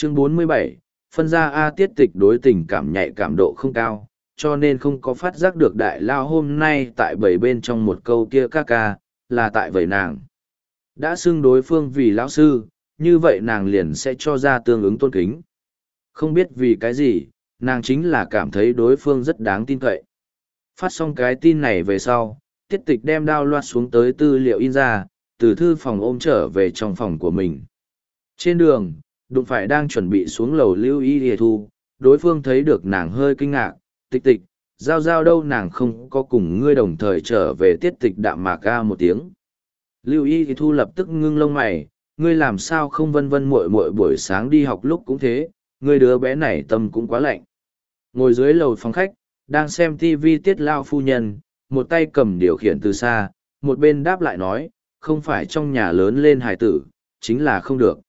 Chương 47, phân ra A Tiết Tịch đối tình cảm nhạy cảm độ không cao, cho nên không có phát giác được đại lao hôm nay tại bảy bên trong một câu kia ca ca, là tại vậy nàng. Đã xưng đối phương vì lão sư, như vậy nàng liền sẽ cho ra tương ứng tôn kính. Không biết vì cái gì, nàng chính là cảm thấy đối phương rất đáng tin cậy. Phát xong cái tin này về sau, Tiết Tịch đem đao loạt xuống tới tư liệu in ra, từ thư phòng ôm trở về trong phòng của mình. Trên đường, đụng phải đang chuẩn bị xuống lầu Lưu Y Hề Thu, đối phương thấy được nàng hơi kinh ngạc, Tịch Tịch, giao giao đâu nàng không có cùng ngươi đồng thời trở về. Tiết Tịch đạm mạc ca một tiếng. Lưu Y Hề Thu lập tức ngưng lông mày, ngươi làm sao không vân vân muội muội buổi sáng đi học lúc cũng thế, ngươi đứa bé này tâm cũng quá lạnh. Ngồi dưới lầu phòng khách, đang xem TV Tiết lao phu nhân, một tay cầm điều khiển từ xa, một bên đáp lại nói, không phải trong nhà lớn lên hài tử, chính là không được.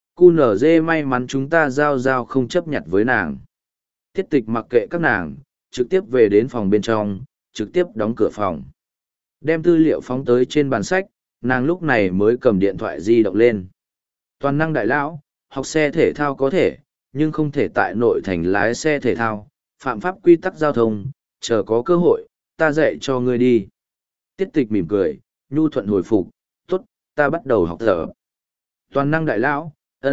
QNZ may mắn chúng ta giao giao không chấp nhận với nàng. Tiết Tịch mặc kệ các nàng, trực tiếp về đến phòng bên trong, trực tiếp đóng cửa phòng. Đem tư liệu phóng tới trên bàn sách, nàng lúc này mới cầm điện thoại di động lên. Toàn năng đại lão, học xe thể thao có thể, nhưng không thể tại nội thành lái xe thể thao, phạm pháp quy tắc giao thông, chờ có cơ hội, ta dạy cho ngươi đi. Tiết Tịch mỉm cười, nhu thuận hồi phục, tốt, ta bắt đầu học thở. Toàn năng đại lão,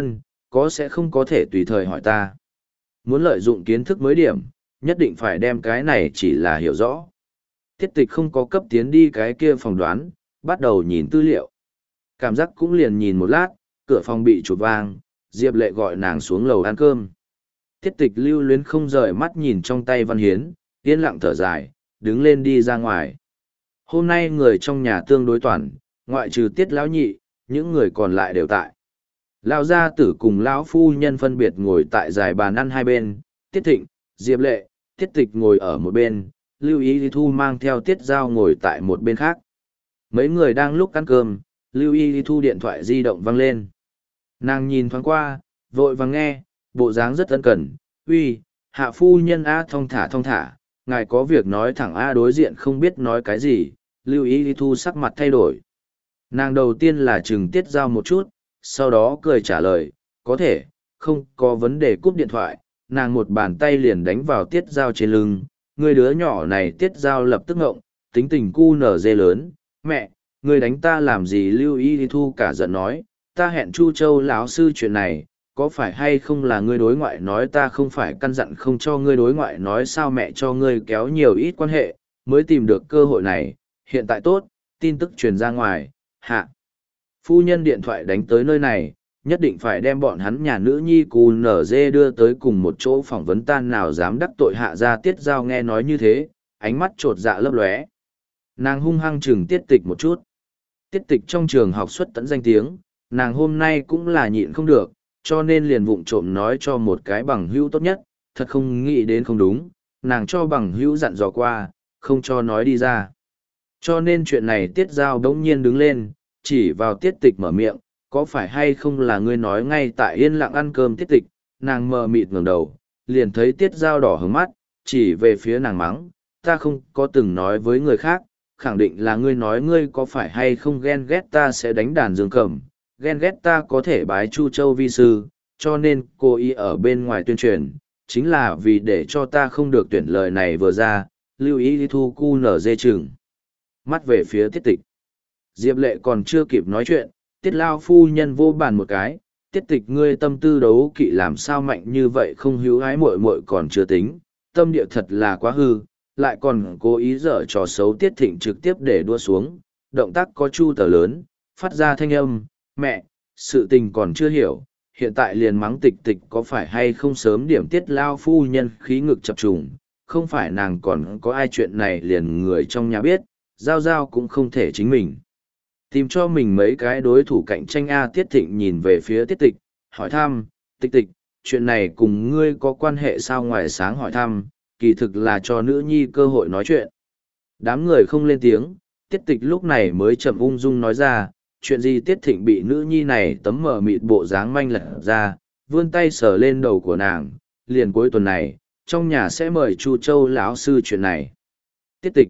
có sẽ không có thể tùy thời hỏi ta. Muốn lợi dụng kiến thức mới điểm, nhất định phải đem cái này chỉ là hiểu rõ. Tiết Tịch không có cấp tiến đi cái kia phòng đoán, bắt đầu nhìn tư liệu. Cảm giác cũng liền nhìn một lát, cửa phòng bị chụp vang, Diệp Lệ gọi nàng xuống lầu ăn cơm. Tiết Tịch lưu luyến không rời mắt nhìn trong tay Văn Hiến, yên lặng thở dài, đứng lên đi ra ngoài. Hôm nay người trong nhà tương đối toàn, ngoại trừ Tiết lão nhị, những người còn lại đều tại. Lão gia tử cùng lão phu nhân phân biệt ngồi tại dài bàn ăn hai bên, Tiết Thịnh, Diệp Lệ, Tiết Tịch ngồi ở một bên, Lưu Y Thu mang theo Tiết Giao ngồi tại một bên khác. Mấy người đang lúc ăn cơm, Lưu Y Thu điện thoại di động vang lên. Nàng nhìn thoáng qua, vội vàng nghe, bộ dáng rất ân cần, uy, hạ phu nhân A thong thả, ngài có việc nói thẳng A. Đối diện không biết nói cái gì, Lưu Y Thu sắc mặt thay đổi. Nàng đầu tiên là chừng Tiết Giao một chút, sau đó cười trả lời, có thể, không có vấn đề. Cúp điện thoại, nàng một bàn tay liền đánh vào Tiết Giao trên lưng, người đứa nhỏ này. Tiết Giao lập tức ngộng, tính tình cu nở dê lớn, mẹ, người đánh ta làm gì? Lưu Y Thu cả giận nói, ta hẹn Chu Châu lão sư chuyện này, có phải hay không là ngươi đối ngoại nói? Ta không phải căn dặn không cho ngươi đối ngoại nói sao? Mẹ cho ngươi kéo nhiều ít quan hệ, mới tìm được cơ hội này, hiện tại tốt, tin tức truyền ra ngoài, hạ. Phu nhân điện thoại đánh tới nơi này, nhất định phải đem bọn hắn nhà nữ nhi cù nở dê đưa tới cùng một chỗ phỏng vấn. Tan nào dám đắc tội hạ ra. Tiết Giao nghe nói như thế, ánh mắt trột dạ lấp lóe. Nàng hung hăng chừng Tiết Tịch một chút. Tiết Tịch trong trường học xuất tận danh tiếng, nàng hôm nay cũng là nhịn không được, cho nên liền vụng trộm nói cho một cái bằng hữu tốt nhất, thật không nghĩ đến không đúng, nàng cho bằng hữu dặn dò qua, không cho nói đi ra. Cho nên chuyện này Tiết Giao đống nhiên đứng lên, chỉ vào Tiết Tịch mở miệng, có phải hay không là ngươi nói? Ngay tại yên lặng ăn cơm Tiết Tịch, nàng mờ mịt ngẩng đầu, liền thấy Tiết Giao đỏ hứng mắt, chỉ về phía nàng mắng, ta không có từng nói với người khác, khẳng định là ngươi nói. Ngươi có phải hay không ghen ghét ta sẽ đánh đàn dương cầm, ghen ghét ta có thể bái Chu Châu vi sư, cho nên cô ý ở bên ngoài tuyên truyền, chính là vì để cho ta không được tuyển. Lời này vừa ra, Lưu Ý Thu cu nở dê chừng mắt về phía Tiết Tịch. Diệp Lệ còn chưa kịp nói chuyện, Tiết lao phu nhân vô bàn một cái, Tiết Tịch ngươi tâm tư đấu kỵ làm sao mạnh như vậy? Không hữu ái muội muội còn chưa tính, tâm địa thật là quá hư, lại còn cố ý dở trò xấu. Tiết Thịnh trực tiếp để đua xuống, động tác có chu tờ lớn, phát ra thanh âm, mẹ, sự tình còn chưa hiểu, hiện tại liền mắng Tịch Tịch có phải hay không sớm điểm? Tiết lao phu nhân khí ngực chập trùng, không phải nàng còn có ai chuyện này liền người trong nhà biết, Giao Giao cũng không thể chính mình tìm cho mình mấy cái đối thủ cạnh tranh A. Tiết Thịnh nhìn về phía Tiết Tịch, hỏi thăm, Tịch Tịch, chuyện này cùng ngươi có quan hệ sao? Ngoài sáng hỏi thăm, kỳ thực là cho nữ nhi cơ hội nói chuyện. Đám người không lên tiếng, Tiết Tịch lúc này mới chậm ung dung nói ra, chuyện gì? Tiết Thịnh bị nữ nhi này tấm mờ mịt bộ dáng manh lật ra, vươn tay sờ lên đầu của nàng, liền cuối tuần này, trong nhà sẽ mời Chu Châu lão sư chuyện này. Tiết Tịch,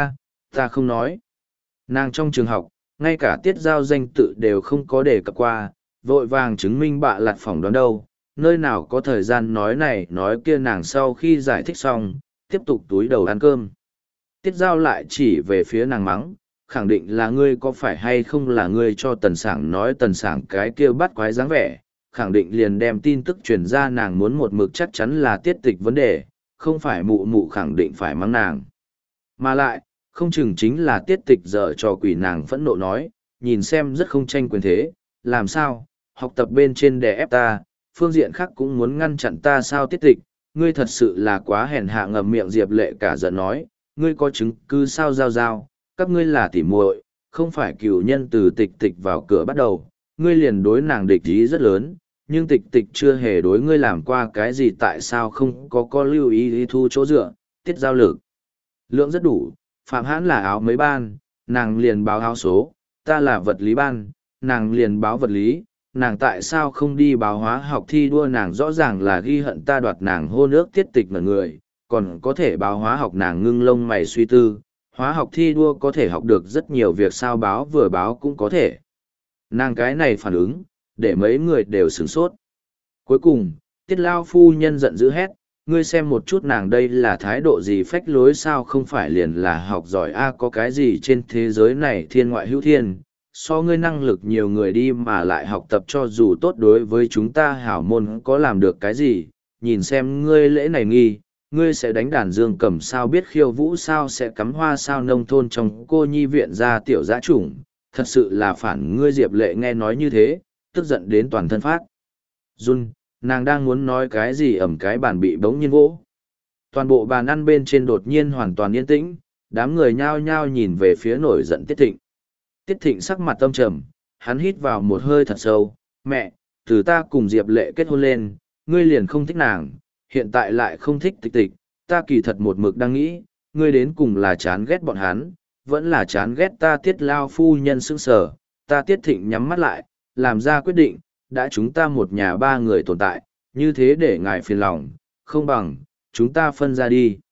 ta không nói. Nàng trong trường học, ngay cả Tiết Giao danh tự đều không có đề cập qua, vội vàng chứng minh bạ lặt phỏng đoán đâu. nơi nào có thời gian nói này nói kia. Nàng sau khi giải thích xong, tiếp tục túi đầu ăn cơm. Tiết Giao lại chỉ về phía nàng mắng, khẳng định là ngươi, có phải hay không là ngươi cho Tần Sảng nói Tần Sảng cái kia bắt quái dáng vẻ, khẳng định liền đem tin tức truyền ra. Nàng muốn một mực chắc chắn là Tiết Tịch vấn đề, không phải mụ mụ khẳng định phải mắng nàng. Mà lại, không chừng chính là Tiết Tịch dở trò quỷ. Nàng phẫn nộ nói, nhìn xem rất không tranh quyền thế, làm sao, học tập bên trên đè ép ta, phương diện khác cũng muốn ngăn chặn ta sao? Tiết Tịch, ngươi thật sự là quá hèn hạ. Ngậm miệng Diệp Lệ cả giận nói, ngươi có chứng cứ sao? Giao giao, các ngươi là tỉ muội, không phải cựu nhân. Từ Tịch Tịch vào cửa bắt đầu, ngươi liền đối nàng địch ý rất lớn, nhưng Tịch Tịch chưa hề đối ngươi làm qua cái gì, tại sao không có lưu ý thu chỗ dựa? Tiết Giao lực lượng rất đủ, Phạm Hãn là áo mấy ban, nàng liền báo áo số, ta là vật lý ban, nàng liền báo vật lý. Nàng tại sao không đi báo hóa học thi đua? Nàng rõ ràng là ghi hận ta đoạt nàng hôn ước. Tiết Tịch mà người, còn có thể báo hóa học? Nàng ngưng lông mày suy tư, hóa học thi đua có thể học được rất nhiều việc sao? Báo vừa báo cũng có thể. Nàng cái này phản ứng, để mấy người đều sửng sốt. Cuối cùng, Tiết Lao phu nhân giận dữ hét, ngươi xem một chút nàng đây là thái độ gì, phách lối sao? Không phải liền là học giỏi a? Có cái gì trên thế giới này thiên ngoại hữu thiên, so ngươi năng lực nhiều người đi mà lại học tập cho dù tốt, đối với chúng ta hảo môn có làm được cái gì? Nhìn xem ngươi lễ này nghi, ngươi sẽ đánh đàn dương cầm sao? Biết khiêu vũ sao? Sẽ cắm hoa sao? Nông thôn trong cô nhi viện ra tiểu dã chủng, thật sự là phản ngươi. Diệp Lệ nghe nói như thế, tức giận đến toàn thân phát run. Nàng đang muốn nói cái gì, ẩm cái bàn bị bỗng nhiên vỗ. Toàn bộ bàn ăn bên trên đột nhiên hoàn toàn yên tĩnh, đám người nhao nhao nhìn về phía nổi giận Tiết Thịnh. Tiết Thịnh sắc mặt âm trầm, hắn hít vào một hơi thật sâu, mẹ, từ ta cùng Diệp Lệ kết hôn lên, ngươi liền không thích nàng, hiện tại lại không thích Tịch Tịch. Ta kỳ thật một mực đang nghĩ, ngươi đến cùng là chán ghét bọn hắn, vẫn là chán ghét ta? Tiết Lao phu nhân sững sờ, ta Tiết Thịnh nhắm mắt lại, làm ra quyết định, đã chúng ta một nhà ba người tồn tại, như thế để ngài phiền lòng, không bằng, chúng ta phân ra đi.